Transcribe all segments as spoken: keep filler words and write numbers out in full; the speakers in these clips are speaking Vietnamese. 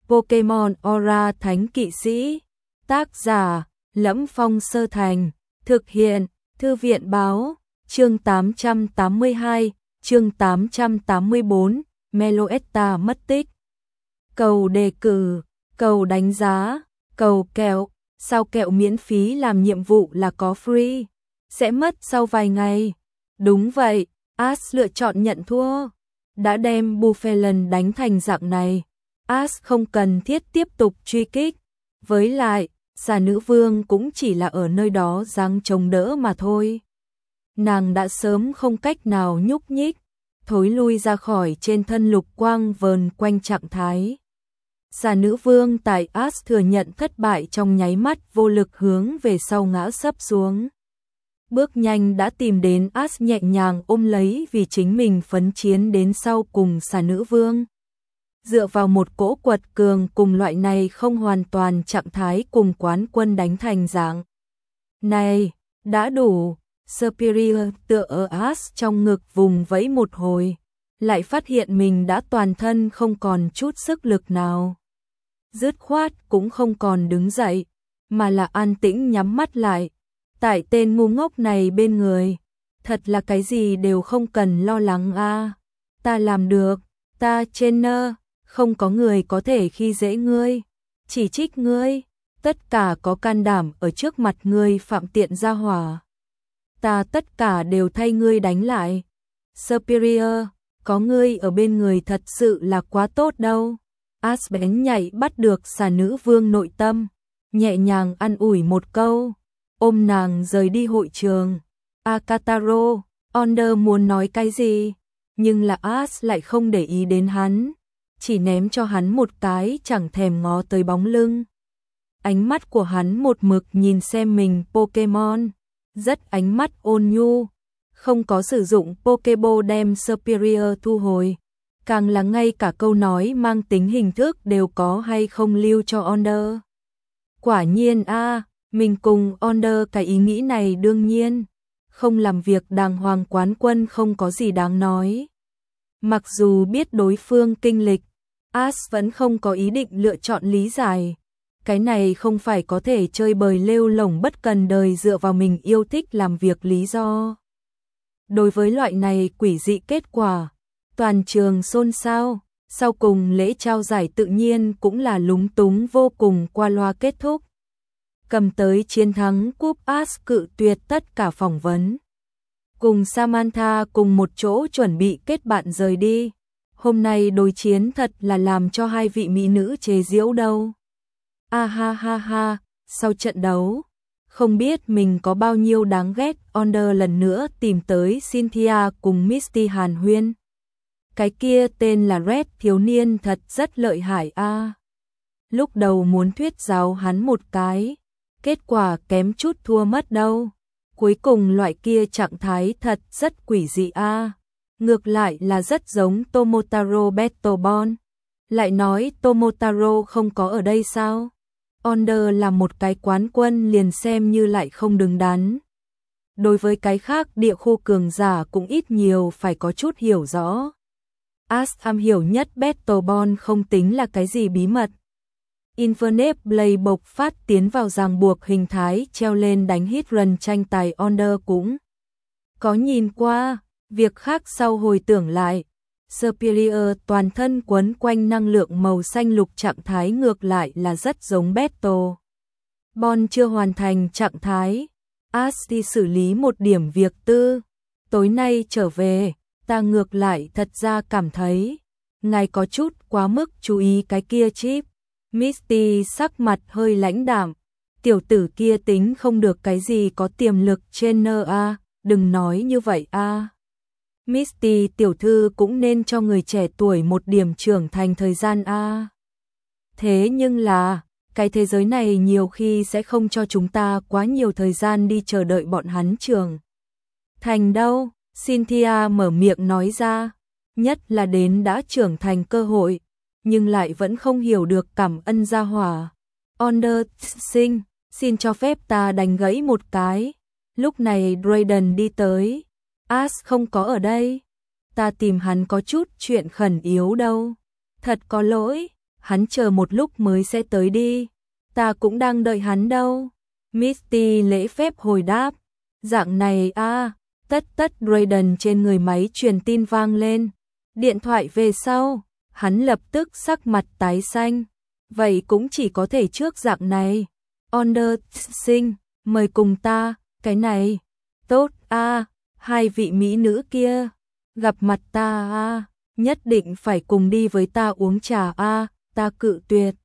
Pokemon Aura Thánh Kỵ Sĩ. Tác giả: Lẫm Phong Sơ Thành. Thực hiện: Thư viện báo. Chương tám trăm tám mươi hai, chương tám trăm tám mươi bốn, Meloetta mất tích. Cầu đề cử, cầu đánh giá, cầu kẹo. Sao kẹo miễn phí làm nhiệm vụ là có free? Sẽ mất sau vài ngày. Đúng vậy, Ash lựa chọn nhận thua. Đã đem Buffelen đánh thành dạng này, Ash không cần thiết tiếp tục truy kích. Với lại, Xà Nữ Vương cũng chỉ là ở nơi đó giáng chống đỡ mà thôi. Nàng đã sớm không cách nào nhúc nhích, thối lui ra khỏi trên thân lục quang vờn quanh trạng thái. Xà Nữ Vương tại Ash thừa nhận thất bại trong nháy mắt vô lực hướng về sau ngã sấp xuống. Bước nhanh đã tìm đến Ash nhẹ nhàng ôm lấy vì chính mình phấn chiến đến sau cùng Xà Nữ Vương. Dựa vào một cỗ quật cường cùng loại này không hoàn toàn trạng thái cùng quán quân đánh thành dạng này, đã đủ. Superior tựa ở Ash trong ngực vùng vẫy một hồi, lại phát hiện mình đã toàn thân không còn chút sức lực nào. Dứt khoát cũng không còn đứng dậy, mà là an tĩnh nhắm mắt lại. Tại tên ngu ngốc này bên người, thật là cái gì đều không cần lo lắng a. À, ta làm được, ta trainer, không có người có thể khi dễ ngươi, chỉ trích ngươi, tất cả có can đảm ở trước mặt ngươi phạm tiện ra hỏa. Ta tất cả đều thay ngươi đánh lại. Superior, có ngươi ở bên người thật sự là quá tốt đâu. Ash bén nhạy bắt được Xà Nữ Vương nội tâm, nhẹ nhàng an ủi một câu, ôm nàng rời đi hội trường. Akataro, Onder muốn nói cái gì, nhưng là Ash lại không để ý đến hắn, chỉ ném cho hắn một cái chẳng thèm ngó tới bóng lưng. Ánh mắt của hắn một mực nhìn xem mình Pokemon, rất ánh mắt ôn nhu, không có sử dụng Pokeball đem Superior thu hồi, càng là ngay cả câu nói mang tính hình thức đều có hay không lưu cho Onder. Quả nhiên a, à, mình cùng Onder cái ý nghĩ này đương nhiên, không làm việc đàng hoàng quán quân không có gì đáng nói. Mặc dù biết đối phương kinh lịch, Ash vẫn không có ý định lựa chọn lý giải. Cái này không phải có thể chơi bời lêu lổng bất cần đời dựa vào mình yêu thích làm việc lý do. Đối với loại này quỷ dị kết quả, toàn trường xôn xao, sau cùng lễ trao giải tự nhiên cũng là lúng túng vô cùng qua loa kết thúc. Cầm tới chiến thắng cúp Ash cự tuyệt tất cả phỏng vấn. Cùng Samantha cùng một chỗ chuẩn bị kết bạn rời đi. Hôm nay đối chiến thật là làm cho hai vị mỹ nữ chế giễu đâu. A ha ha ha, sau trận đấu, không biết mình có bao nhiêu đáng ghét. Onder lần nữa tìm tới Cynthia cùng Misty hàn huyên. Cái kia tên là Red thiếu niên thật rất lợi hại a. À. Lúc đầu muốn thuyết giáo hắn một cái, kết quả kém chút thua mất đâu. Cuối cùng loại kia trạng thái thật rất quỷ dị a. À. Ngược lại là rất giống Tomotaro Battlebond. Lại nói Tomotaro không có ở đây sao? Onder là một cái quán quân liền xem như lại không đứng đắn. Đối với cái khác địa khu cường giả cũng ít nhiều phải có chút hiểu rõ. Ash am hiểu nhất Battlebond không tính là cái gì bí mật. Infernape Blade bộc phát tiến vào ràng buộc hình thái treo lên đánh hit run tranh tài Onder cũng có nhìn qua. Việc khác sau hồi tưởng lại, Superior toàn thân quấn quanh năng lượng màu xanh lục trạng thái ngược lại là rất giống Battle. Bon chưa hoàn thành trạng thái, Ash đi xử lý một điểm việc tư. Tối nay trở về, ta ngược lại thật ra cảm thấy, ngài có chút quá mức chú ý cái kia chip. Misty sắc mặt hơi lãnh đạm, tiểu tử kia tính không được cái gì có tiềm lực trainer a, đừng nói như vậy a. Misty tiểu thư cũng nên cho người trẻ tuổi một điểm trưởng thành thời gian a. Thế nhưng là, cái thế giới này nhiều khi sẽ không cho chúng ta quá nhiều thời gian đi chờ đợi bọn hắn trưởng thành đâu. Cynthia mở miệng nói ra, nhất là đến đã trưởng thành cơ hội, nhưng lại vẫn không hiểu được cảm ơn gia hỏa. Onder sinh, xin cho phép ta đánh gãy một cái. Lúc này Drayden đi tới. Ash không có ở đây. Ta tìm hắn có chút chuyện khẩn yếu đâu. Thật có lỗi. hắn chờ một lúc mới sẽ tới đi. Ta cũng đang đợi hắn đâu. Misty lễ phép hồi đáp. Dạng này a, tất tất Raiden trên người máy truyền tin vang lên. Điện thoại về sau, hắn lập tức sắc mặt tái xanh. Vậy cũng chỉ có thể trước dạng này. Anderson, mời cùng ta, cái này. Tốt a, hai vị mỹ nữ kia. Gặp mặt ta a, nhất định phải cùng đi với ta uống trà a, ta cự tuyệt.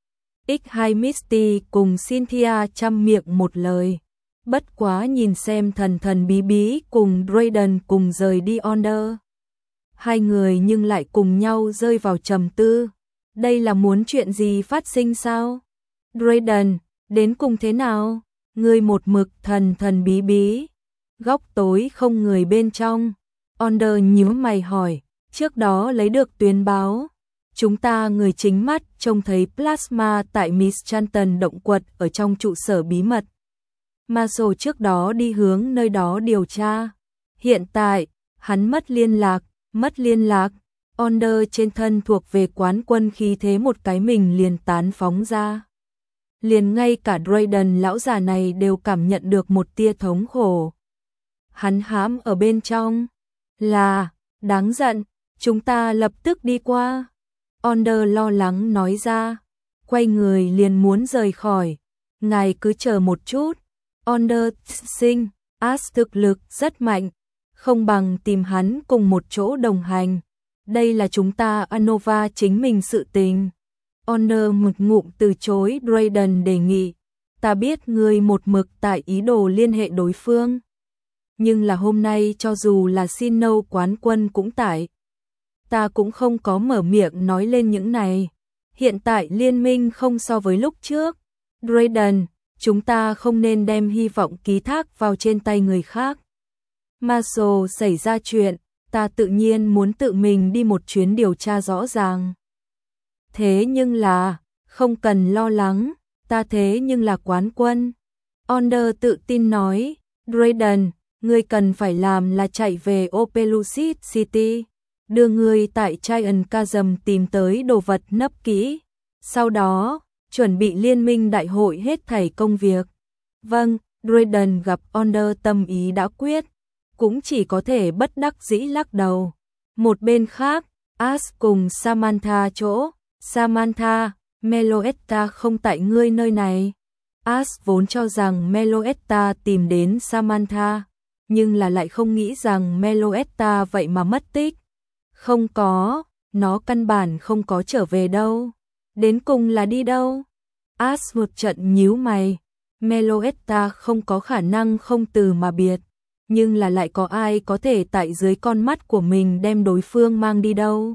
ích hai Misty cùng Cynthia chăm miệng một lời. Bất quá nhìn xem thần thần bí bí cùng Raiden cùng rời đi Onder. Hai người nhưng lại cùng nhau rơi vào trầm tư. Đây là muốn chuyện gì phát sinh sao? Raiden, đến cùng thế nào? Ngươi một mực thần thần bí bí. Góc tối không người bên trong. Onder nhíu mày hỏi, trước đó lấy được tuyên báo. Chúng ta người chính mắt trông thấy plasma tại Miss Chanton động quật ở trong trụ sở bí mật. Marshall trước đó đi hướng nơi đó điều tra. Hiện tại, hắn mất liên lạc, mất liên lạc. Onder trên thân thuộc về quán quân khí thế một cái mình liền tán phóng ra. Liền ngay cả Raiden lão già này đều cảm nhận được một tia thống khổ. Hắn hãm ở bên trong. Là, đáng giận, chúng ta lập tức đi qua. Onder lo lắng nói ra. Quay người liền muốn rời khỏi. Ngài cứ chờ một chút. Anderson, As thực lực rất mạnh. Không bằng tìm hắn cùng một chỗ đồng hành. Đây là chúng ta Anova chính mình sự tình. Onder một ngụm từ chối Raiden đề nghị. Ta biết ngươi một mực tại ý đồ liên hệ đối phương. Nhưng là hôm nay cho dù là Sinnoh quán quân cũng tại. Ta cũng không có mở miệng nói lên những này. Hiện tại liên minh không so với lúc trước. Raiden, chúng ta không nên đem hy vọng ký thác vào trên tay người khác. Marshall xảy ra chuyện, ta tự nhiên muốn tự mình đi một chuyến điều tra rõ ràng. Thế nhưng là, không cần lo lắng, ta thế nhưng là quán quân. Onder tự tin nói, Raiden, ngươi cần phải làm là chạy về Opelucid City, đưa ngươi tại Giant Chasm tìm tới đồ vật nấp kỹ. Sau đó, chuẩn bị liên minh đại hội hết thảy công việc. Vâng, Raiden gặp Onder tâm ý đã quyết, cũng chỉ có thể bất đắc dĩ lắc đầu. Một bên khác, As cùng Samantha chỗ, Samantha, Meloetta không tại ngươi nơi này. As vốn cho rằng Meloetta tìm đến Samantha, nhưng là lại không nghĩ rằng Meloetta vậy mà mất tích. Không có, nó căn bản không có trở về đâu. Đến cùng là đi đâu? As một trận nhíu mày. Meloetta không có khả năng không từ mà biệt. Nhưng là lại có ai có thể tại dưới con mắt của mình đem đối phương mang đi đâu?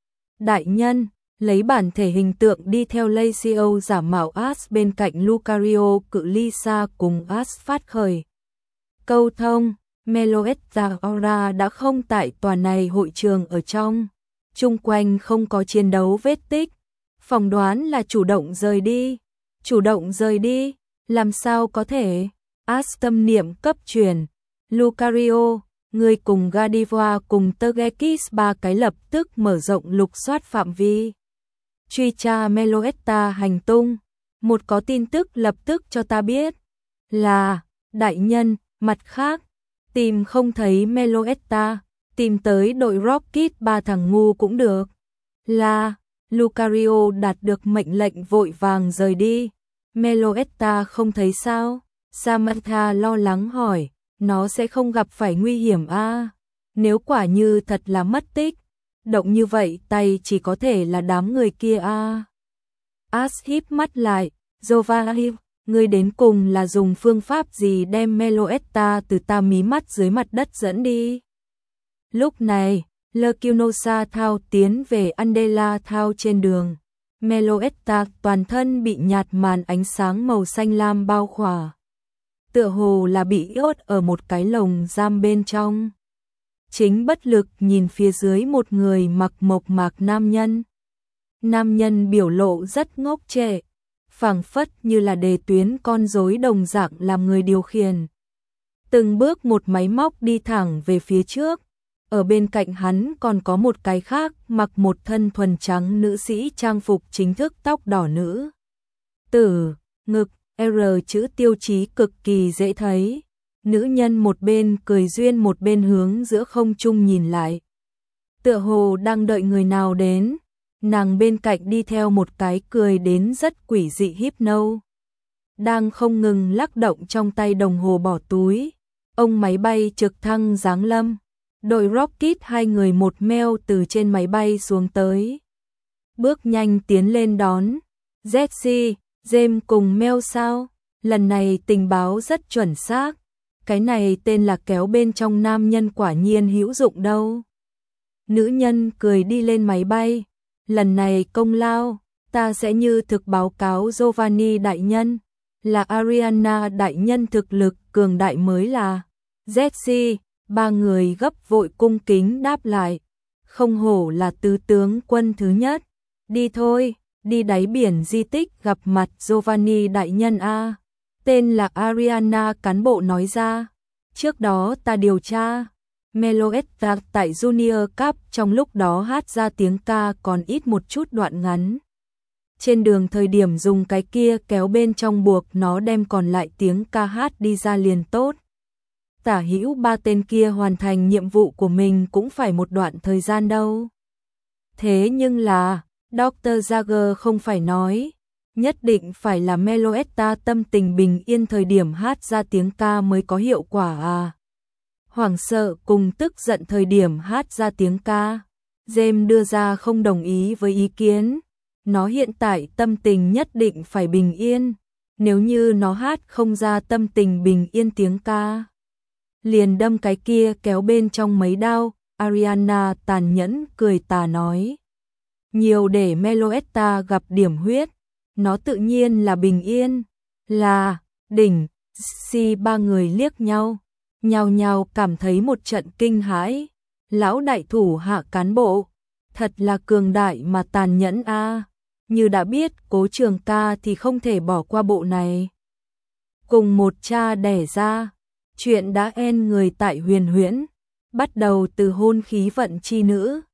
Đại nhân, lấy bản thể hình tượng đi theo Lacio giả mạo As bên cạnh Lucario cự ly xa cùng As phát khởi. Câu thông, Meloetta Aura đã không tại tòa này hội trường ở trong. Chung quanh không có chiến đấu vết tích. Phỏng đoán là chủ động rời đi. Chủ động rời đi, làm sao có thể? As tâm niệm cấp truyền. Lucario, người cùng Gardevoir cùng Tergekis ba cái lập tức mở rộng lục soát phạm vi. Truy tra Meloetta hành tung. Một có tin tức lập tức cho ta biết. Là, đại nhân, mặt khác, tìm không thấy Meloetta, tìm tới đội Rocket ba thằng ngu cũng được. Là, Lucario đạt được mệnh lệnh vội vàng rời đi. Meloetta không thấy sao? Samantha lo lắng hỏi, nó sẽ không gặp phải nguy hiểm a? À? Nếu quả như thật là mất tích, động như vậy tay chỉ có thể là đám người kia a. À? As híp mắt lại, Giovanni, ngươi đến cùng là dùng phương pháp gì đem Meloetta từ ta mí mắt dưới mặt đất dẫn đi? Lúc này, Lecumnosa Thao tiến về Andela Thao trên đường. Meloetta toàn thân bị nhạt màn ánh sáng màu xanh lam bao khỏa. Tựa hồ là bị nhốt ở một cái lồng giam bên trong. Chính bất lực nhìn phía dưới một người mặc mộc mạc nam nhân. Nam nhân biểu lộ rất ngốc trệ, phảng phất như là đề tuyến con rối đồng dạng làm người điều khiển. Từng bước một máy móc đi thẳng về phía trước. ở bên cạnh hắn còn có một cái khác, mặc một thân thuần trắng nữ sĩ trang phục chính thức, tóc đỏ nữ tử, ngực R chữ tiêu chí cực kỳ dễ thấy. Nữ nhân một bên cười duyên một bên hướng giữa không trung nhìn lại, tựa hồ đang đợi người nào đến. Nàng bên cạnh đi theo một cái cười đến rất quỷ dị hypno, đang không ngừng lắc động trong tay đồng hồ bỏ túi. Ông máy bay trực thăng giáng lâm, đội Rocket hai người một meo từ trên máy bay xuống tới, bước nhanh tiến lên đón. Jesse, James cùng Mel sao? Lần này tình báo rất chuẩn xác. Cái này tên là kéo bên trong nam nhân quả nhiên hữu dụng đâu. Nữ nhân cười đi lên máy bay. Lần này công lao, ta sẽ như thực báo cáo Giovanni đại nhân, là Ariana đại nhân thực lực cường đại mới là. Jesse, ba người gấp vội cung kính đáp lại. Không hổ là tứ tướng quân thứ nhất. Đi thôi, đi đáy biển di tích gặp mặt Giovanni đại nhân a. Tên là Ariana, cán bộ nói ra. Trước đó ta điều tra, Meloetta tại Junior Cup trong lúc đó hát ra tiếng ca còn ít một chút đoạn ngắn. Trên đường thời điểm dùng cái kia kéo bên trong buộc nó đem còn lại tiếng ca hát đi ra liền tốt. Tả hữu ba tên kia hoàn thành nhiệm vụ của mình cũng phải một đoạn thời gian đâu. Thế nhưng là, doctor Jagger không phải nói, nhất định phải là Meloetta tâm tình bình yên thời điểm hát ra tiếng ca mới có hiệu quả à. Hoảng sợ cùng tức giận thời điểm hát ra tiếng ca, James đưa ra không đồng ý với ý kiến. Nó hiện tại tâm tình nhất định phải bình yên, nếu như nó hát không ra tâm tình bình yên tiếng ca, liền đâm cái kia kéo bên trong mấy đao. Ariana tàn nhẫn cười tà nói, nhiều để Meloetta gặp điểm huyết, nó tự nhiên là bình yên, là đỉnh. Si ba người liếc nhau, nhao nhao cảm thấy một trận kinh hãi. Lão đại thủ hạ cán bộ, thật là cường đại mà tàn nhẫn a. Như đã biết Cố Trường Ca thì không thể bỏ qua bộ này. Cùng một cha đẻ ra, chuyện đã en người tại Huyền Huyễn, bắt đầu từ hôn khí vận chi nữ,